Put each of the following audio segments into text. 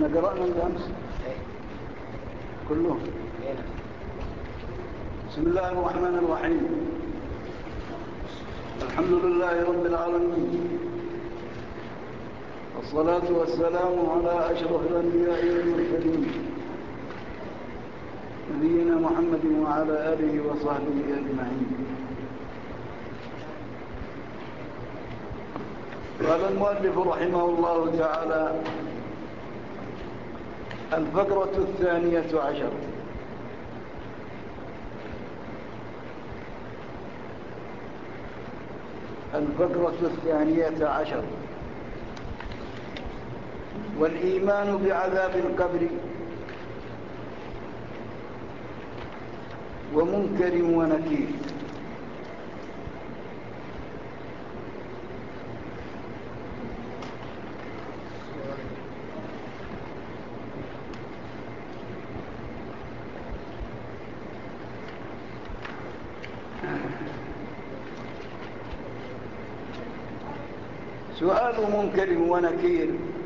احنا قرأنا بالأمس كلهم. بسم الله الرحمن الرحيم. الحمد لله رب العالمين، والصلاة والسلام على أشرف الأنبياء والمرسلين نبينا محمد وعلى آله وصحبه أجمعين. قال المؤلف رحمه الله تعالى: الفقرة 12. الفقرة 12: والإيمان بعذاب القبر ومنكر ونكير. سؤال منكر ونكير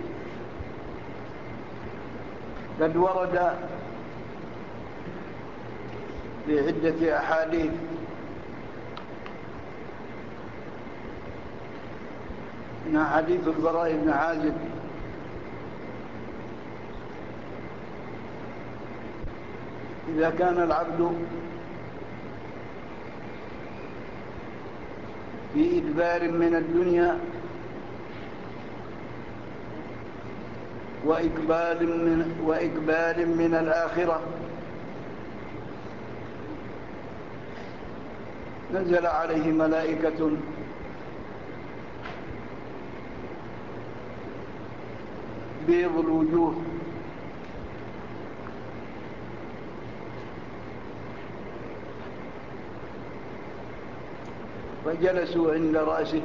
قد ورد في عدة أحاديث من حديث البراء بن عازب إذا كان العبد في إدبار من الدنيا وإقبال من الآخرة نزل عليه ملائكة بيض الوجوه فجلسوا عند رأسه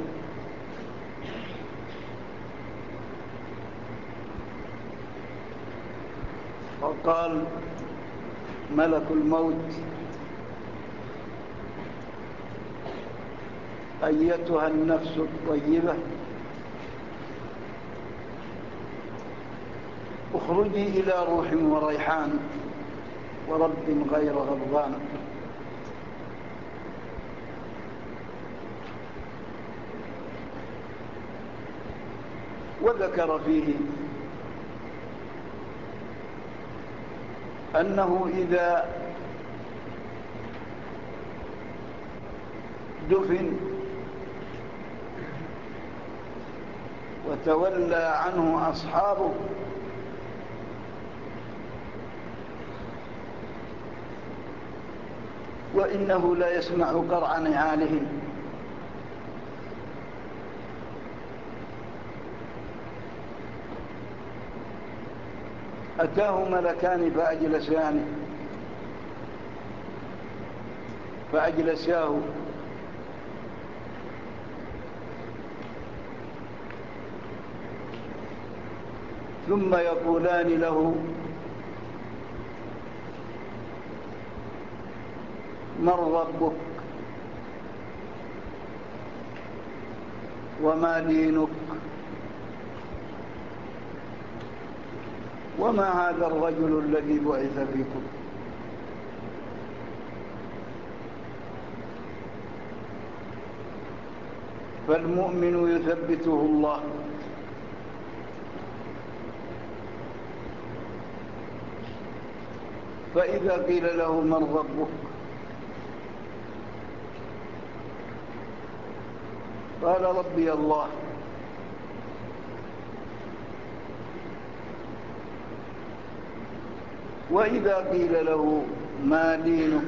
فقال ملك الموت: أيتها النفس الطيبة، اخرجي إلى روح وريحان ورب غير غضبان. وذكر فيه أنه إذا دفن وتولى عنه أصحابه وإنه لا يسمع قرع نعالهم، أتاه ملكان فأجلساه ثم يقولان له: من ربك وما دينك وما هذا الرجل الذي بعث فيكم؟ فالمؤمن يثبته الله فإذا قيل له من ربك قال ربي الله، وإذا قيل له ما دينك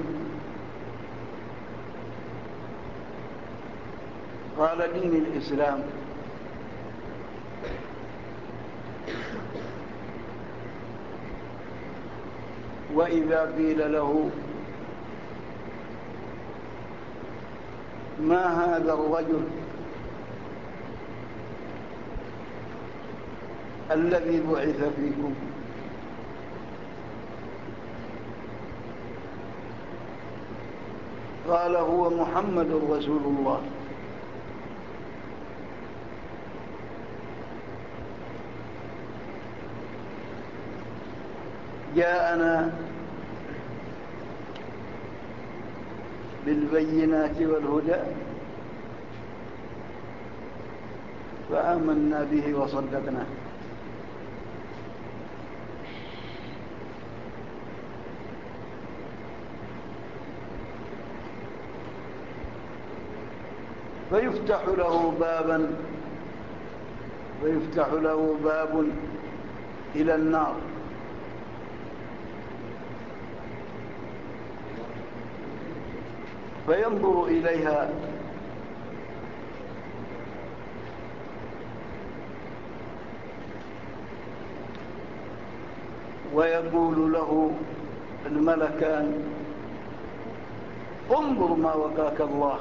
قال دين الإسلام. وإذا قيل له ما هذا الرجل الذي بعث فيكم قال هو محمد رسول الله. جاءنا بالبينات والهدى فآمنا به وصدقناه. فيفتح له باب إلى النار، فينظر إليها ويقول له الملكان: انظر ما وقاك الله.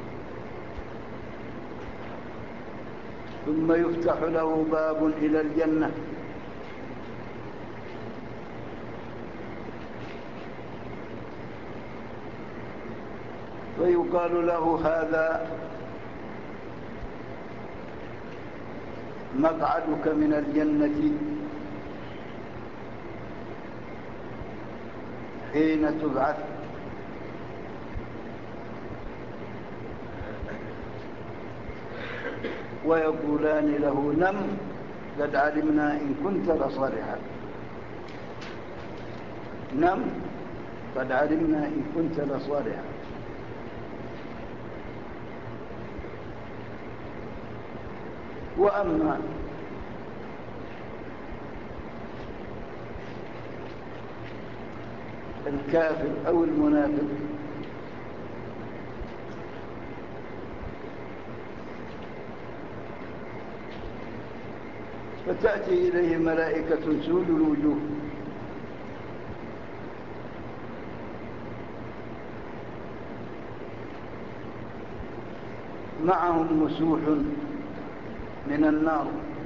ثم يفتح له باب إلى الجنة، فيقال له: هذا مقعدك من الجنة حين تبعث. ويقولان له: نم، قد علمنا إن كنت لصالحا. نم، قد علمنا إن كنت لصالحا. وأما الكافر أو المنافق فتأتي إليه ملائكة سود الوجوه معهم مسوح من النار،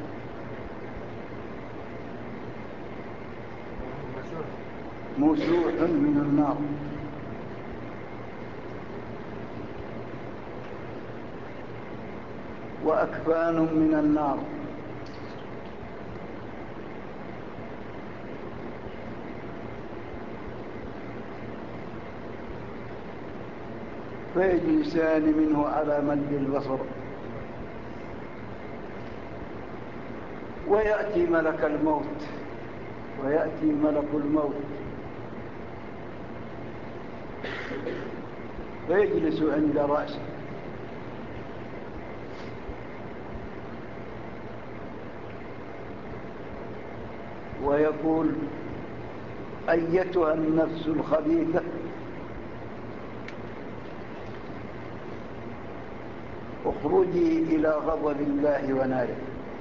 مسوح من النار، وأكفان من النار، فيجلسان منه على مد البصر. ويأتي ملك الموت فيجلس عند رأسه، ويقول: أيتها النفس الخبيثة، اخرجي إلى غضب الله وناره.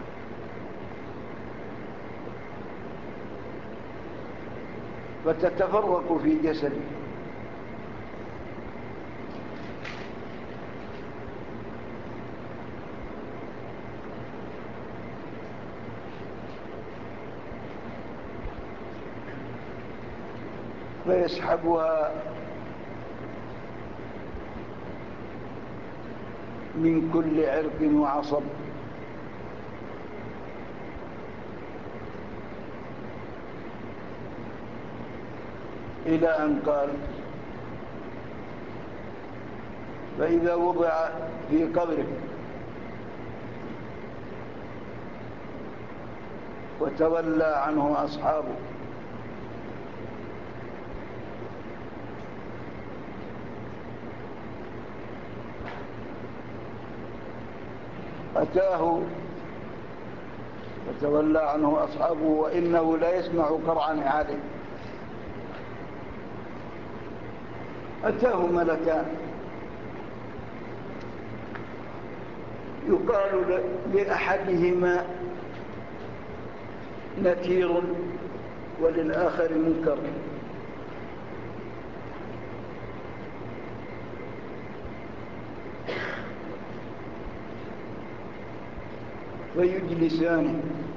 فتتفرق في جسده، فيسحبها من كل عرق وعصب، إلى أن قال: فإذا وضع في قبره وتولى عنه أصحابه أتاه فتولى عنه أصحابه وإنه لا يسمع قرع نعاله. أتاه ملكان، يقال لأحدهما نكير وللآخر منكر، فيجلسان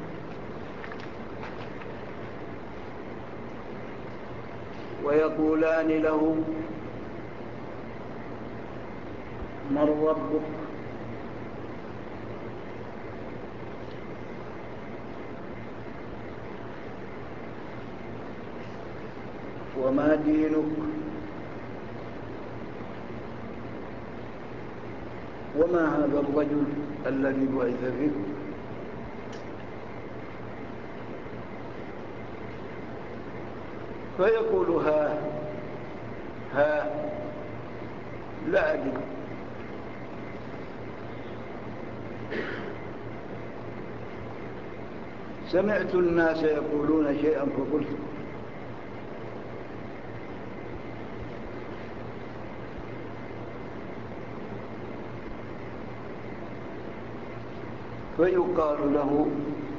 ويقولان له: من ربك؟ وما دينك وما هذا الرجل الذي بعث فيكم؟ فيقول ها لا أدري. سمعت الناس يقولون شيئا فقلت. فيقال له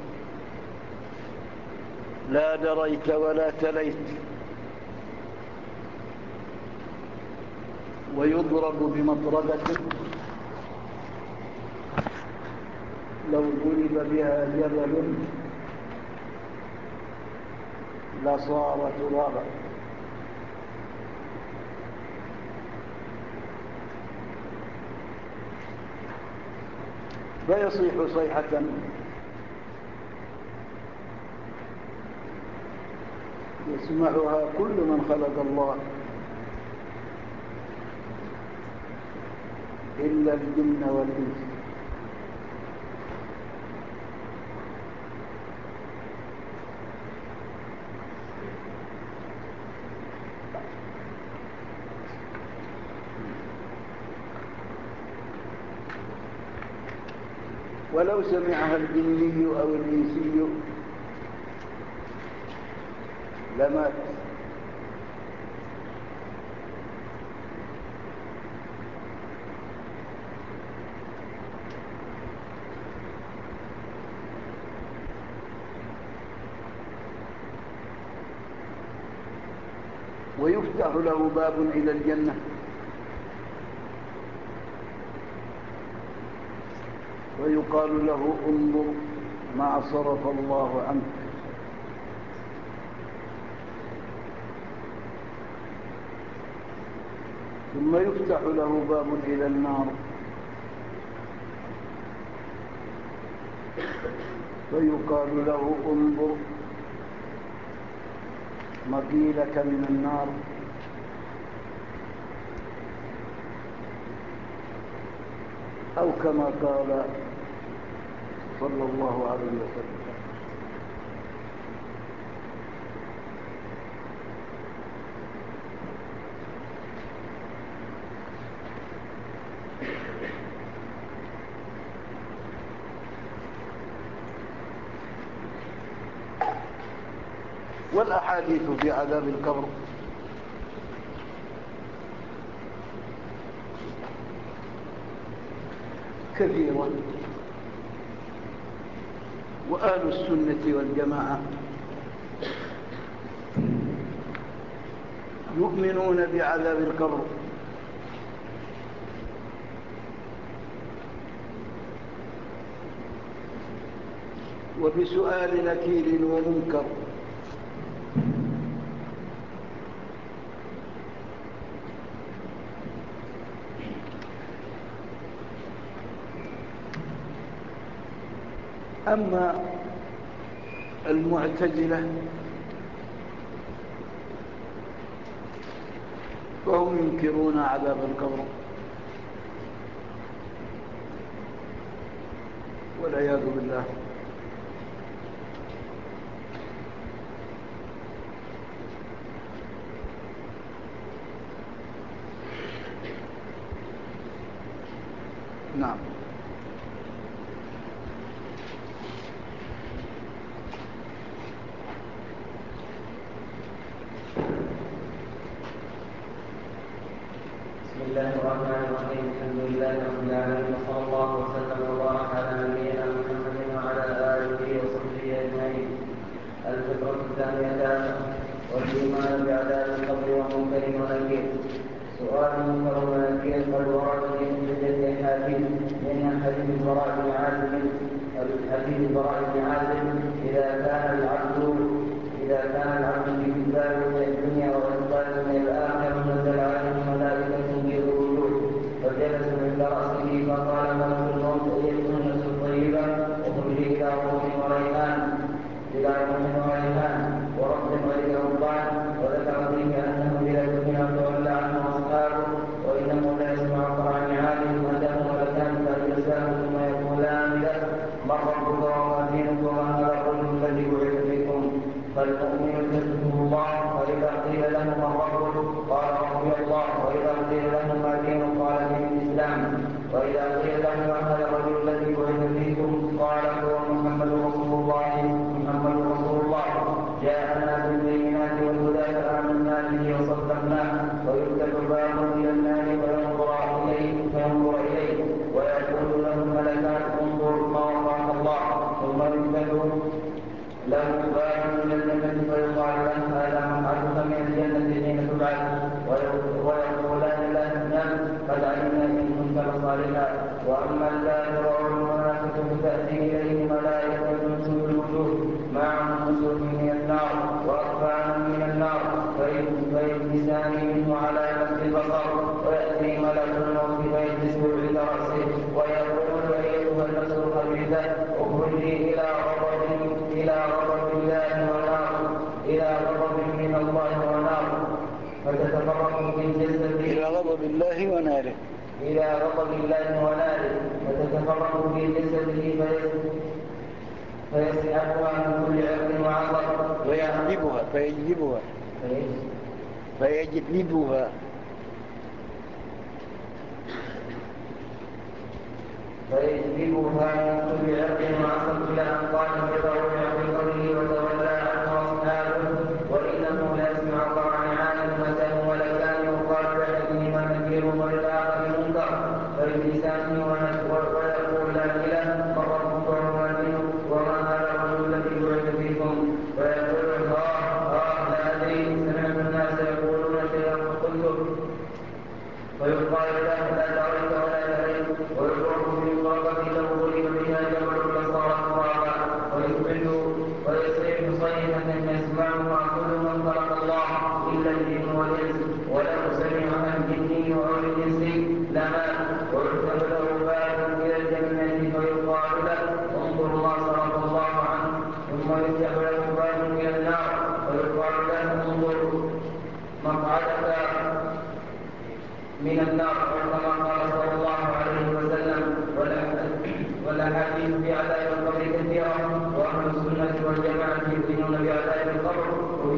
لا دريت ولا تليت، ويضرب بمطربته لو ضرب بها جبل لصار ترابا. فيصيح صيحة يسمعها كل من خلق الله إلا الجن والإنس. ولو سمعها الجني أو الإنسي لمات. ويفتح له باب إلى الجنة ويقال له انظر ما صرف الله عنك. ثم يفتح له باب إلى النار فيقال له انظر مقيلك من النار. أو كما قال صلى الله عليه وسلم. والأحاديث في عذاب القبر كثيرة، وأهل السنة والجماعة يؤمنون بعذاب القبر وبسؤال نكير ومنكر أما المعتزلة فهم ينكرون عذاب القبر والعياذ بالله. نعم. بسم الله الرحمن الرحيم. الحمد لله رب العالمين، وصلى الله وسلم وبارك على نبينا محمد وعلى آله وصحبه أجمعين. الفكرة الثانية عشرة، والإيمان بعذاب القبر ومنكر ونكير. سؤال منكر ونكير قد ورد في حجة حاكم من حديث البراء بن عازب إذا كان العبد في كتاب من الدنيا وإقبال من الآخرة نزل عليه ملائكة في الوجود فجلسوا عند رأسه فقال ملك الموت أيتها النفس الطيبة اخرجي إلى روح وريحان ورب غير ربان، وذكر فيه فالمؤمن يجده الله، فإذا قيل له من ربك قال ربي الله، وإذا قيل له ما دينك قال دين الإسلام، وإذا قيل له ما هذا الرجل الذي بعث فيكم قال هو محمد رسول الله جاءنا بالبينات والهدى فآمنا به وصدقناه، ويفتح باب إلى النار فينظر إليه ويقول له الملكان انظر ما وقعك الله، ثم يفتح له باب من الجنة فيقال له هذا مقعدك من الجنة حين تبعث، ويقولان له نعم قد علمنا إن كنت لصالحا. وأما الكافر والمنافق فتأتي إليه ملائكة سوء الوجوه معهم نسوء من النار وأكفان من النار فيجلسان منه على مد البصر، ويأتي ملك الموت فيجلسه عند رأسه ويقول أيتها النفس الخبيثة اخرجي إلى غضب من الله ونار فتتفرق في الجسد إلى غضب الله وناره فتتفرق في جسده فيسحبها من كل عرق وعصب فيجلبها من كل عرق وعصب إلى أن قال بضرورة قوله وتولى عنه أصحابه وإنه لا يسمع قرع عالم متى ولكان يقال لأحدهما نكير وللآخر منكر فيجلسانه ويقولان له من ربك وما دينك وما هذا الرجل الذي بعث فيكم، فيقول لا أدري سمعت الناس يقولون شيئا فقلته، ويقال له لا دريت ولا دريت، ويضرب في الغربة له ضرب بها جبل فصارت ترابا، ويصيح صيحة يسمعها كل من خلق الله إلا الجن والإنس، ولو سمع عن الجن أو الإنس لمات. ويكتب له باب إلى الجنة فيقال له انظر ما صرف الله عنه، ثم يكتب له باب إلى النار فيقال له انظر مقعدك من النار، كما قال صلى الله عليه وسلم. والأحاديث في عذاب القبر كثيرة، وأهل السنة والجماعة يؤمنون بعذاب القبر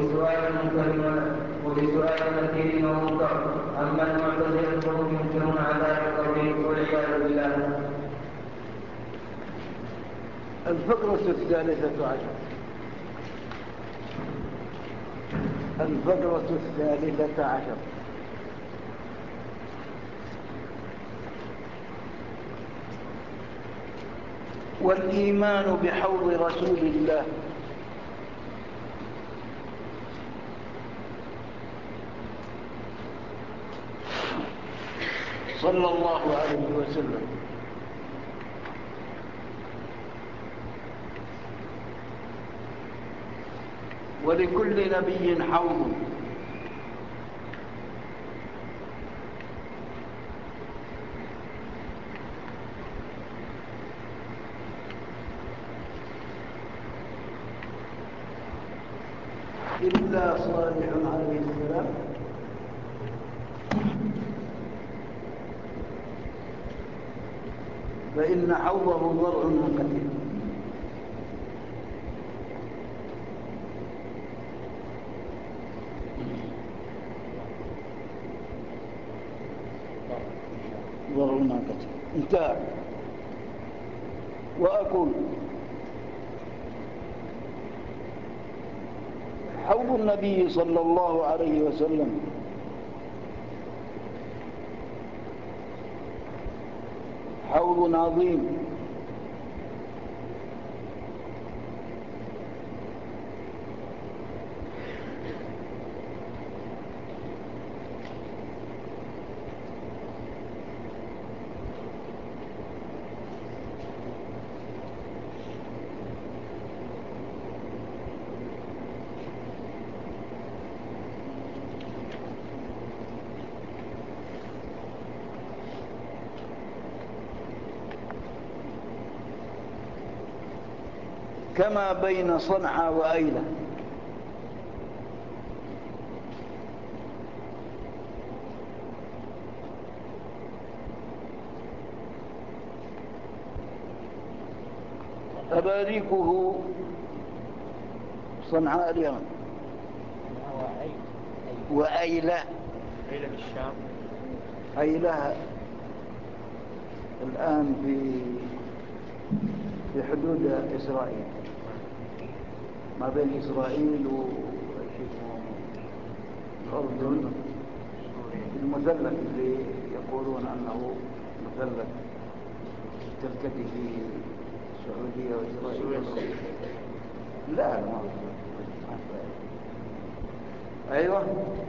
وبسؤال نكير ومنكر. أما المعتزلة فهم ينكرون عذاب القبر والعياذ بالله. الفقرة الثالثة عشر والإيمان بحوض رسول الله صلى الله عليه وسلم ولكل نبي حوض إلا صالح عليه السلام فإن حوضه ضرع منقطع. ضرع منقطع انتهى. وأقول حوض النبي صلى الله عليه وسلم حوض عظيم كما بين صنعاء وأيلة. أباريكه صنعاء اليمن. وأيلة بالشام. أيلة الآن في حدود إسرائيل، ما بين إسرائيل والأردن، المثلث اللي يقولون أنه مثلث تلتقي فيه السعودية وإسرائيل. لا ما أيوة.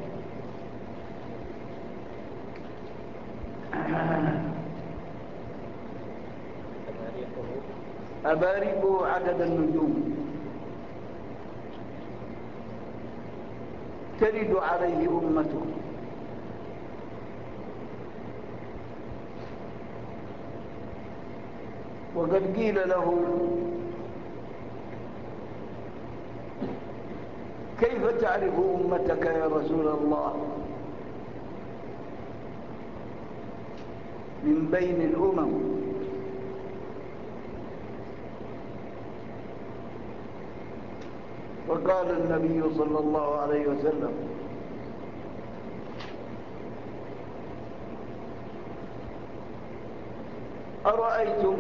أباريق عدد النجوم ترد عليه أمته، وقد قيل له كيف تعرف أمتك يا رسول الله من بين الأمم؟ فقال النبي صلى الله عليه وسلم أرأيتم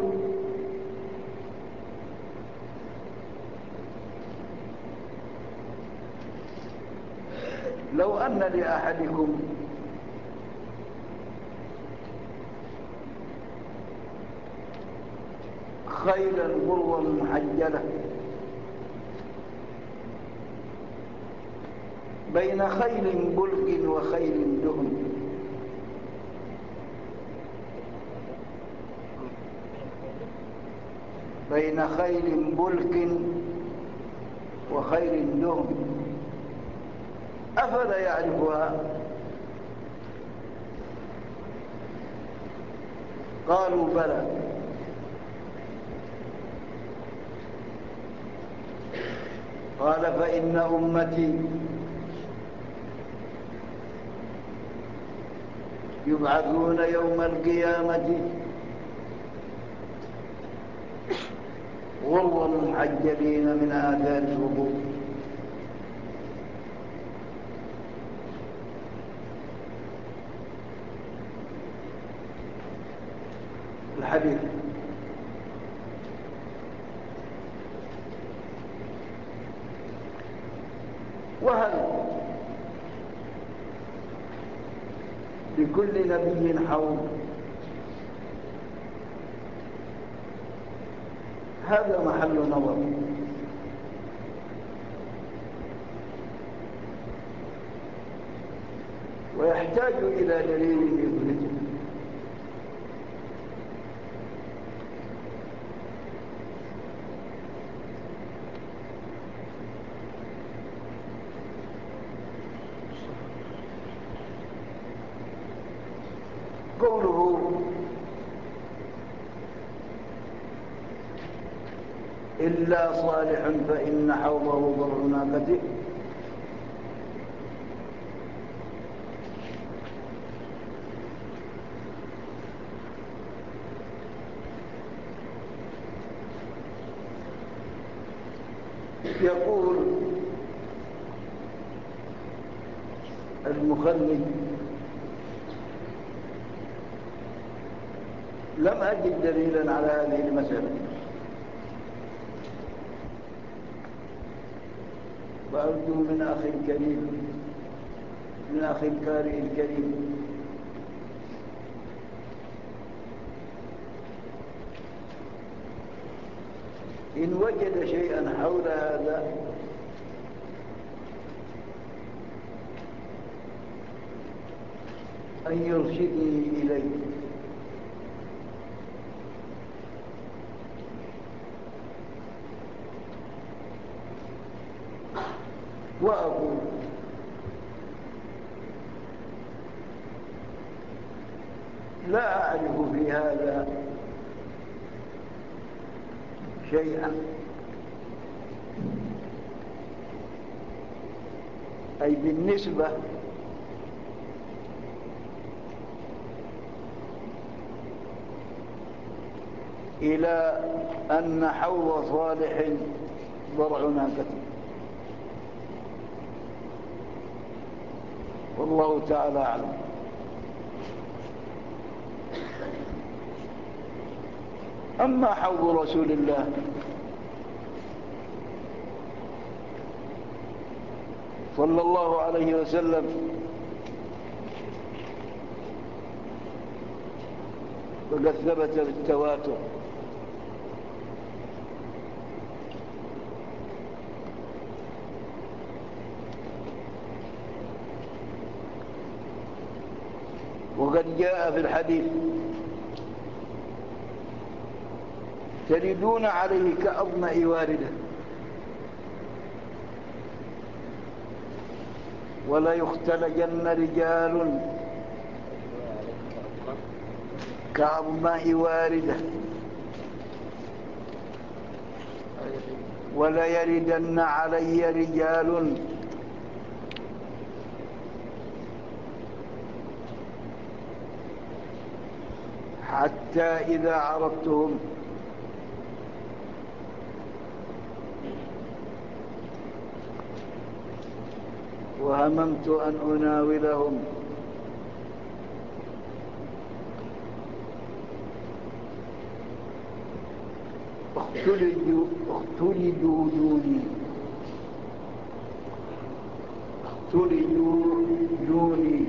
لو أن لأحدكم خيلا غروا محجلة بين خيل بلق وخيل دهم، بين خيل بلق وخيل دهم، أفلا يعرفها؟ قالوا بلى. قال فإن أمتي يبعثون يوم القيامة غروا محجلين من آثار الوضوء. الحديث وهل لكل نبي حوض؟ هذا محل نظر، ويحتاج إلى دليل يثبته. قوله إلا صالح فإن حوضه ضرع ناقته، يقول المخلد لم أجد دليلا على هذه المسألة، وأرجو من أخي الكريم، من أخي القارئ الكريم، إن وجد شيئا حول هذا أن يرشدني إليه. وأقول لا أعرف في هذا شيئا، أي بالنسبة إلى أن حوض صالح ضرع ناقته. والله تعالى أعلم. أما حوض رسول الله صلى الله عليه وسلم فقد ثبت بالتواتر وقد جاء في الحديث تردون عليه كأظمأ واردة ولا يختلجن رجال كأظمأ واردة ولا يردن علي رجال حتى إذا عرفتهم وهممت أن أناولهم اختلجوا دوني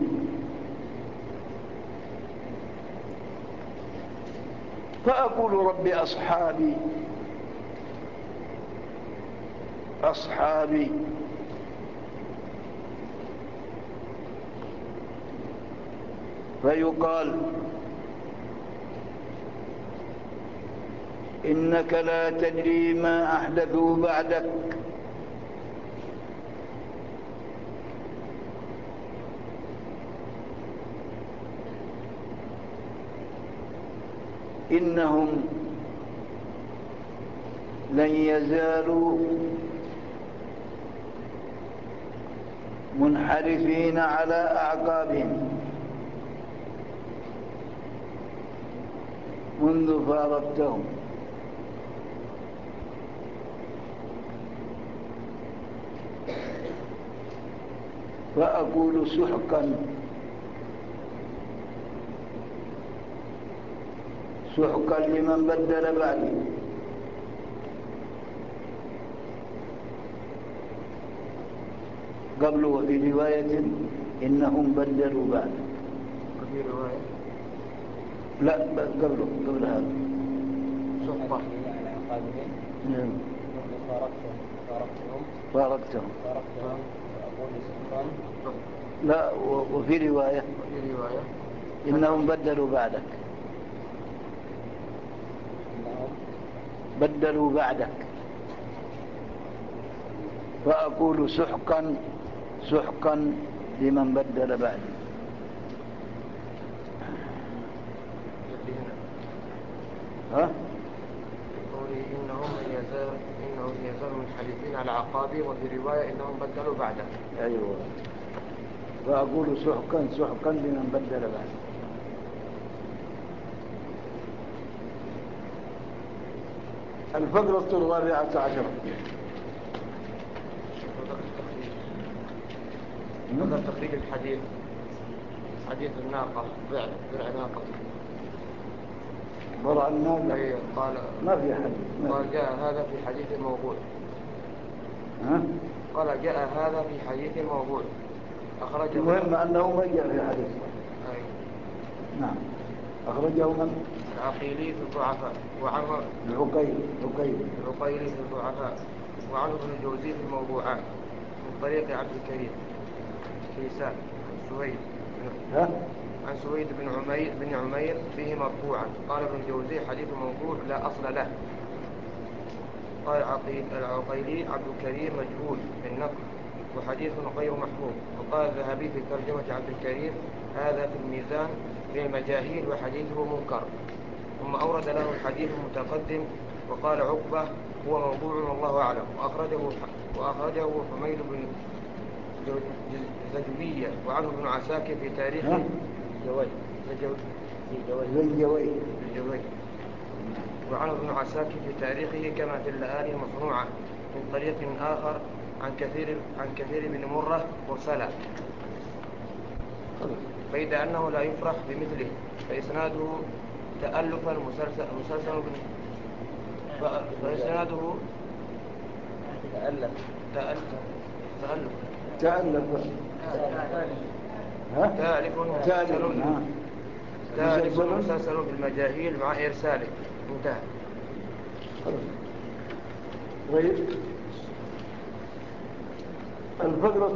فأقول رب أصحابي فيقال إنك لا تدري ما أحدثوا بعدك إنهم لن يزالوا منحرفين على أعقابهم منذ فارقتهم فأقول سحقا لمن بدل بعدي قبل وفي رواية إنهم بدلوا بعد وفي رواية لا قبل هذا سحقا على عقابهم فارقتهم فأقول سحقا لا وفي رواية إنهم بدلوا بعدك بدلوا بعدك فأقول سحقا لمن بدل بعدي. ها؟ قولي إنهم يزال منحرفين على عقابهم وفي رواية إنهم بدلوا بعدك. أيوة فأقول سحقا لمن بدل بعدي. الفقرة 14 بدل تخريج الحديث حديث الناقة برع ناقة برع الناقة قال ما في حديث قال جاء هذا في حديث موضوع. ها؟ قال جاء هذا في حديث موضوع أخرجه المهم أنه ما جاء في حديث نعم أخرجه من؟ العقيلي في الضعفاء وعنه العقيلي في الضعفاء وعنه ابن الجوزي في الموضوعات من طريق عبد الكريم كيسان عن سويد بن عمير فيه مرفوعا قال ابن الجوزي حديث موضوع لا أصل له. قال العقيلي عبد الكريم مجهول بالنقل وحديث غير محفوظ. وقال الذهبي في ترجمة عبد الكريم هذا في الميزان في المجاهيل وحديثه منكر. ثم أورد له الحديث المتقدم وقال عقبة هو موضوع والله أعلم. وأخرجه حميد بن زجوية وعنه ابن عساكر في تاريخه وعنه ابن عساكر في تاريخه كما في اللآلي المصنوعة من طريق آخر عن كثير بن مرة مرسلا. بيد أنه لا يفرح بمثله، فإسناده تألفا مسلسل فإسناده تألف تألف مسلسل بالمجاهيل مع إرساله. انتهى. طيب، الفقرة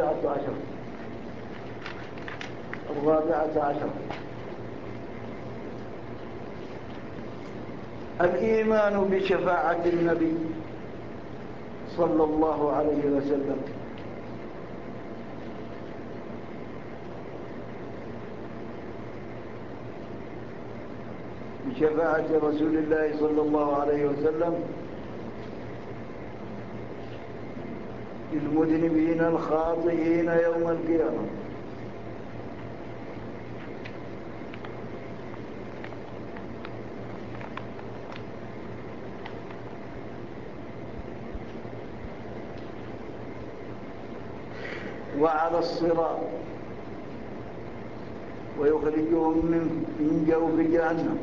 14 الإيمان بشفاعة النبي صلى الله عليه وسلم. بشفاعة رسول الله صلى الله عليه وسلم للمذنبين الخاطئين يوم القيامة. وعلى الصراط، ويخرجهم من جوف جهنم.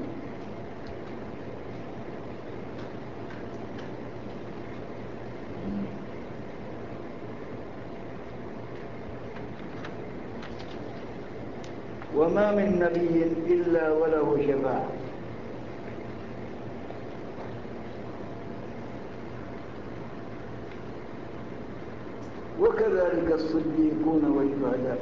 وما من نبي إلا وله شفاعة، وكذلك الصديقون والشهداء.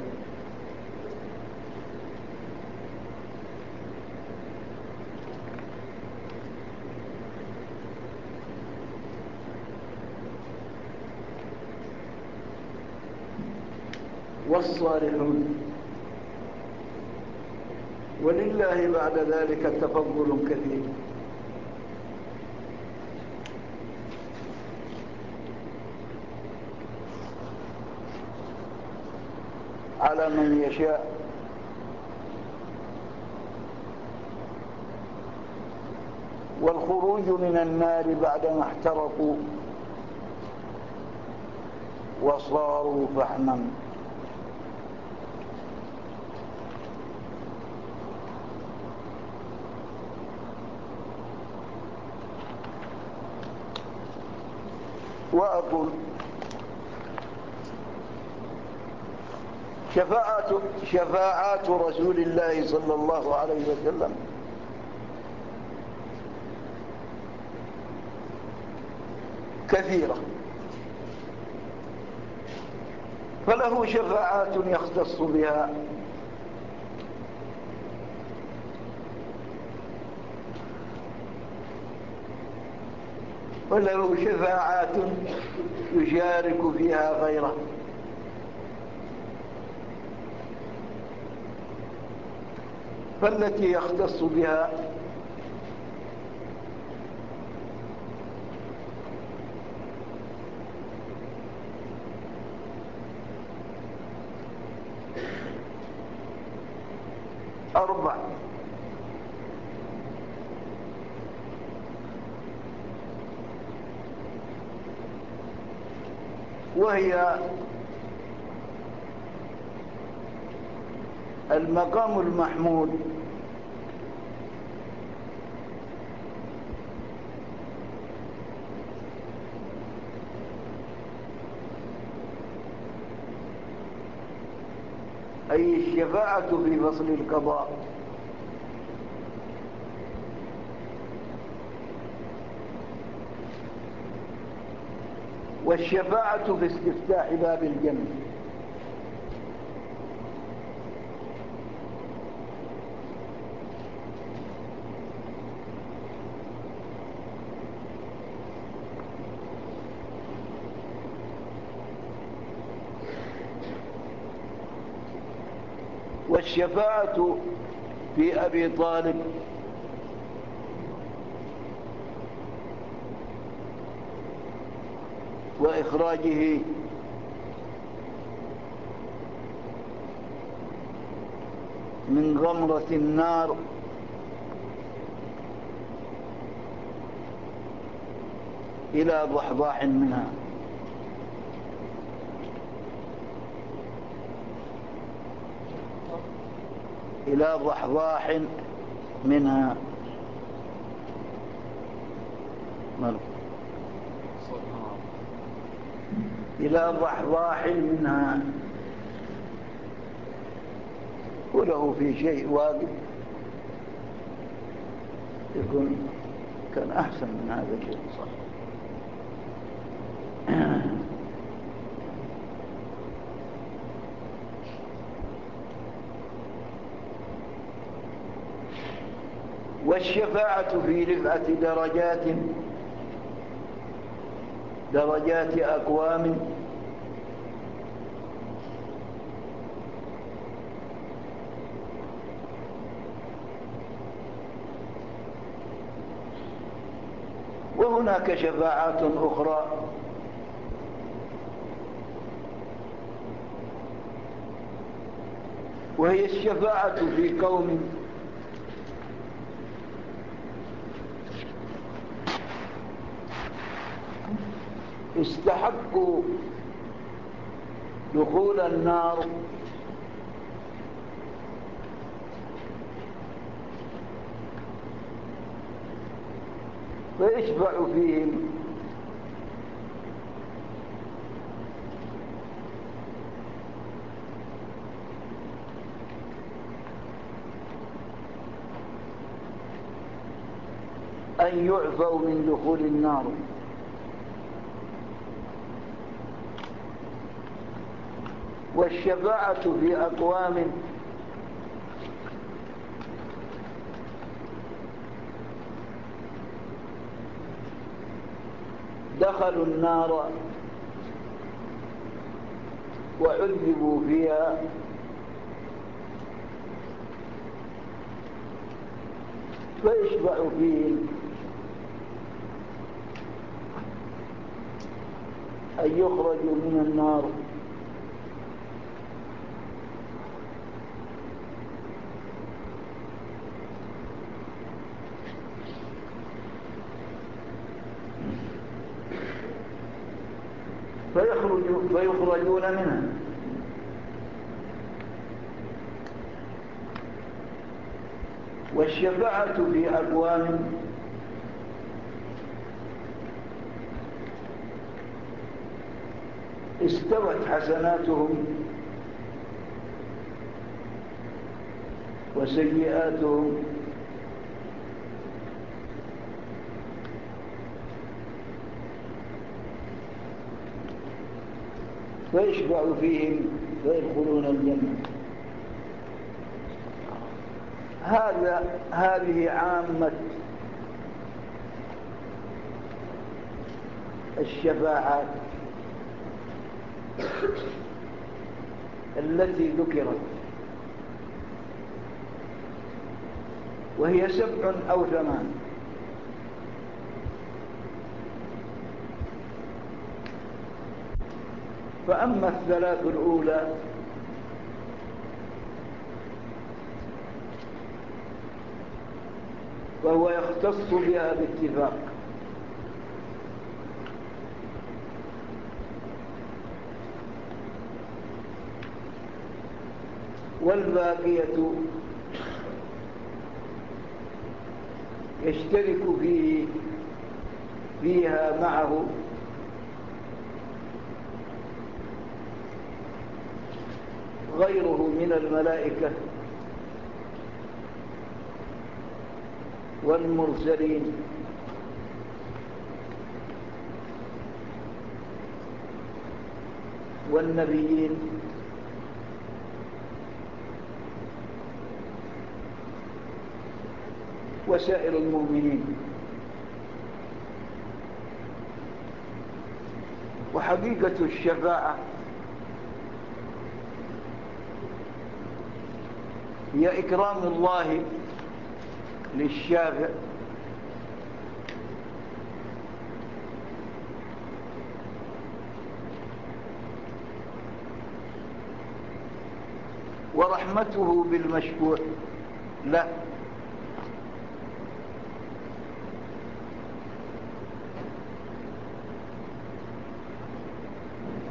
والصالحون. ولله بعد ذلك تفضل كثير. على من يشاء. والخروج من النار بعدما احترقوا وصاروا فحما. وأقول شفاعات رسول الله صلى الله عليه وسلم كثيرة، فله شفاعات يختص بها، وله شفاعات يشارك فيها غيره. فالتي يختص بها أربع: وهي المقام المحمود، أي الشفاعة في فصل القضاء، والشفاعة في استفتاح باب الجنة، والشفاعة في أبي طالب، وإخراجه من غمرة النار إلى ضحضاح منها. إلى ضحضاح منها إلى ضحضاح منها، وله في شيء واجب يكون كان أحسن من هذا الشيء. صح. والشفاعة في رفعة درجات أقوام وهناك شفاعات أخرى وهي الشفاعة في قوم استحقوا دخول النار فيشفع فيهم أن يعفوا من دخول النار. والشفاعة في أقوام دخلوا النار وعذبوا فيها فيشفع فيهم أن يخرجوا من النار فيخرجون منها. والشفاعة في أقوام استوت حسناتهم وسيئاتهم فيشفع فيهم فيدخلون الجنة. هذه عامة الشفاعات التي ذكرت، وهي 7 أو 8. فأما الثلاث الأولى فهو يختص بها باتفاق، والباقية يشترك فيها معه غيره من الملائكة والمرسلين والنبيين وسائر المؤمنين. وحقيقة الشفاعة هي إكرام الله للشافع ورحمته بالمشفوع له،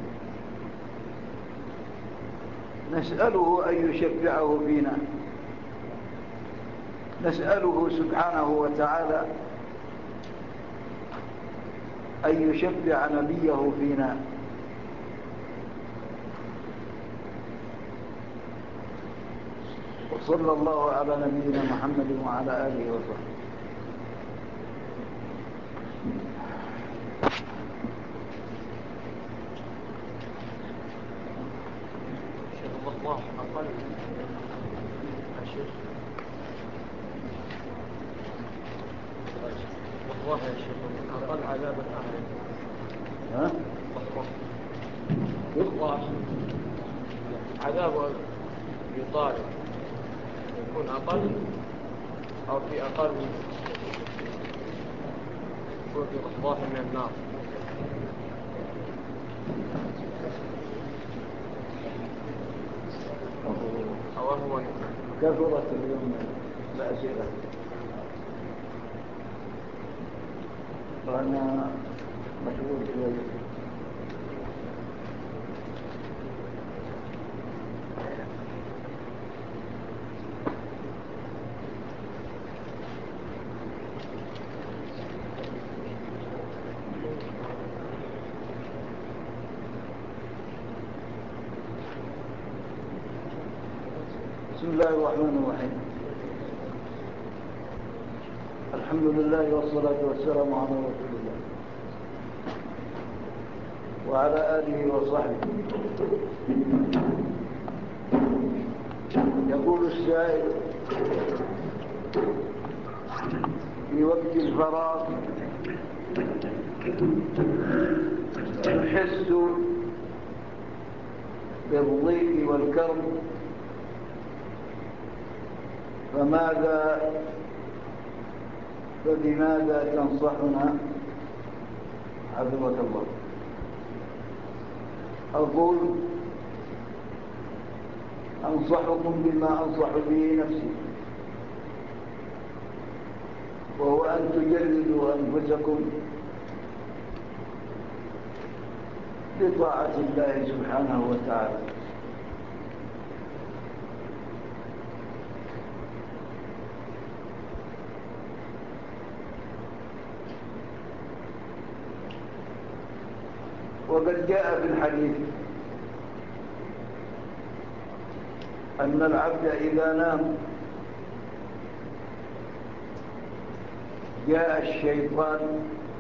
نسأله أن يشفعه فينا نسأله سبحانه وتعالى أن يشفع نبيه فينا، وصلى الله على نبينا محمد وعلى آله وصحبه. الله أقل الشيخ والله يا شيخ أقل عذاب الأهل. ها؟ والله عذاب يطالب يكون أقل أو في أقل يكون في ضحضاح من النار. هو كثرت اليوم الأسئلة وأنا مشغول شوية. بسم الله الرحمن الرحيم. الحمد لله والصلاة والسلام على رسول الله وعلى آله وصحبه. يقول السائل: في وقت الفراغ يحس بالضيق والكرب، فبماذا تنصحنا حفظك الله؟ أقول: أنصحكم بما أنصح به نفسي، وهو أن تجردوا أنفسكم لطاعة الله سبحانه وتعالى. وقد جاء في الحديث أن العبد إذا نام جاء الشيطان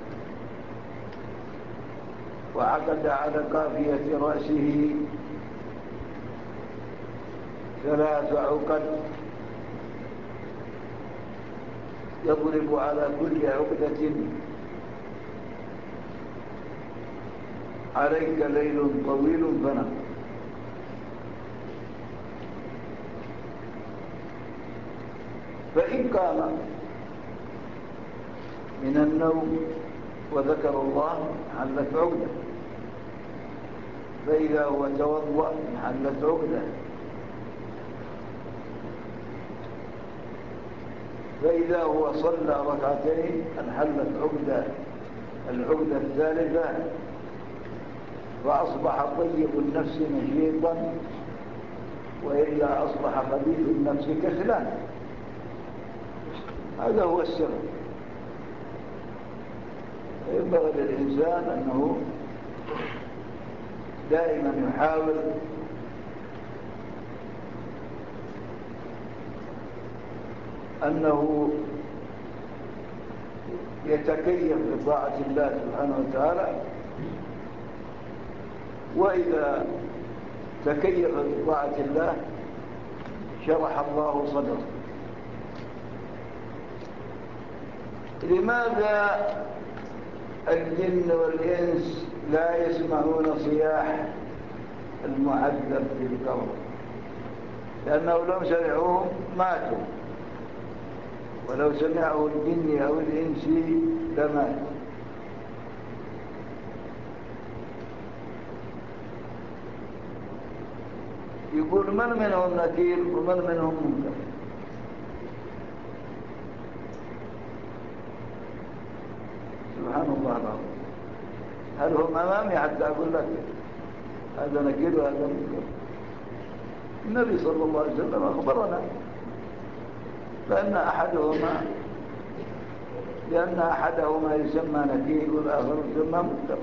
وعقد على قافية رأسه 3 عقد يضرب على كل عقدة: عليك ليل طويل فنم. فإن قام من النوم وذكر الله حلت عقدة، فإذا هو توضأ حلت عقدة، فإذا هو صلى ركعتين انحلت العقدة الثالثة، فأصبح طيب النفس نشيطا، وإلا أصبح خبيث النفس كسلان. هذا هو السر. ينبغي للإنسان أنه دائما يحاول أنه يتكيف بطاعة الله سبحانه وتعالى، وإذا تكيف بطاعة الله شرح الله صدره. لماذا الجن والإنس لا يسمعون صياح المعذب في القبر؟ لأنه لو سمعوهم ماتوا، ولو سمعه الجن أو الإنس لمات. يقول: من منهم نكير ومن منهم منكر؟ سبحان الله العظيم. هل هم أمامي حتى أقول لك هذا نكير وهذا منكر؟ النبي صلى الله عليه وسلم أخبرنا لأن أحدهما يسمى نكير والآخر يسمى منكر.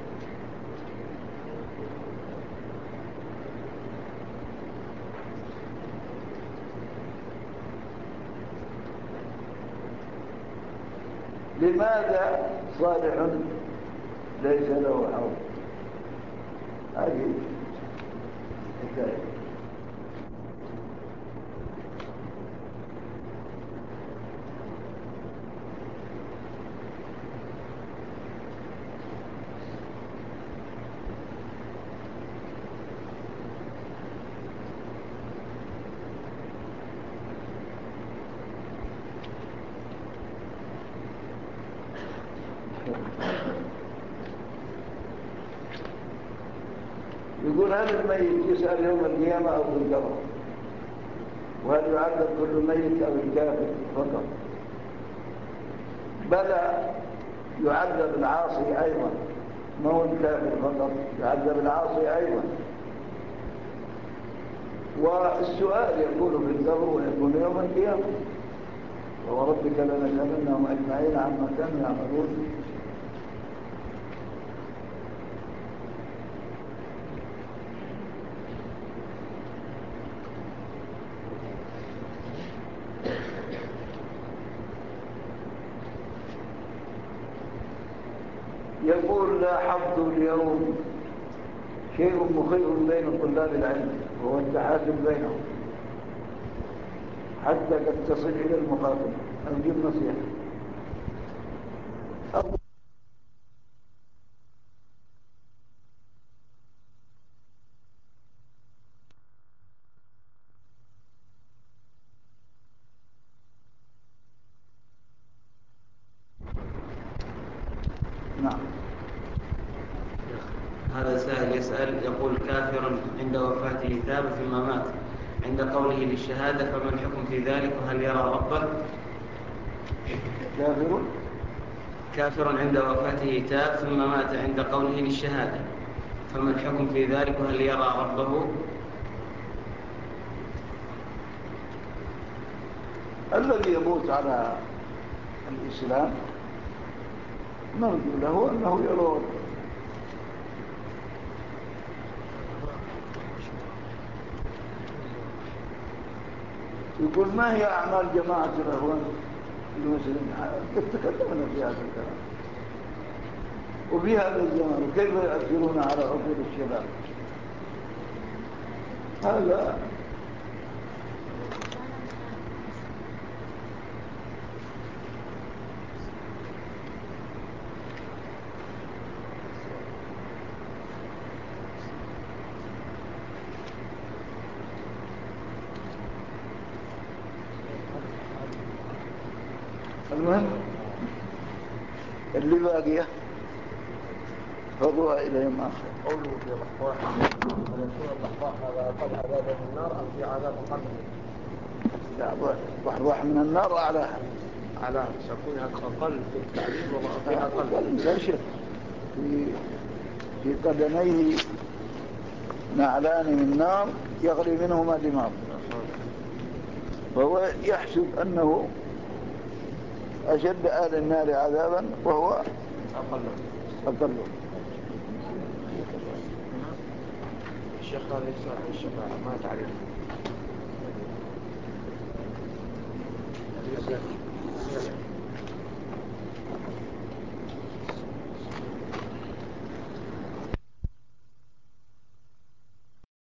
لماذا صالح ليس له حول؟ هذه حكاية. يقول هل الميت يسأل يوم القيامة أو في القبر؟ وهل يعذب كل ميت أو الكافر فقط؟ بلى، يعذب العاصي أيضا، ما هو الكافر فقط، يعذب العاصي أيضا. والسؤال يكون في القبر ويكون يوم القيامة. ووربك لنسألنهم أجمعين عما كانوا يعملون. يقول لاحظت اليوم شيء مخيف بين طلاب العلم وهو التحاسب بينهم حتى قد تصل إلى المقاتل. أجيب نصيحة. نعم. هذا سائل يسأل يقول كافر عند وفاته تاب فيما مات عند قوله للشهادة، فما الحكم في ذلك وهل يرى ربه؟ كافر عند وفاته تاب ثم مات عند قوله للشهادة، فما الحكم في ذلك وهل يرى ربه؟ الذي يموت على الإسلام نرجو له أنه يرى ربه. يقول ما هي أعمال جماعة الأخوان المسلمين؟ قد تكلمنا في هذا الكلام وفي هذا الزمان، وكيف يؤثرون على عقول الشباب. هذا المهم اللي باقيه فضوها إليهم آخر. قوله في الضحضاح هل يكون الضحضاح هذا أقل عذابا من النار أم في عذاب أقل؟ لا، ضحضاح من النار أعلاها. أعلاها سيكون أقل في التعليم وفي أقل. انتشر في قدميه نعلان من نار يغلي منهما دماغ، فهو يحسب أنه أشد أهل النار عذابا وهو أقل. الشيخ قال يسأل عن الشفاعة ما تعرف.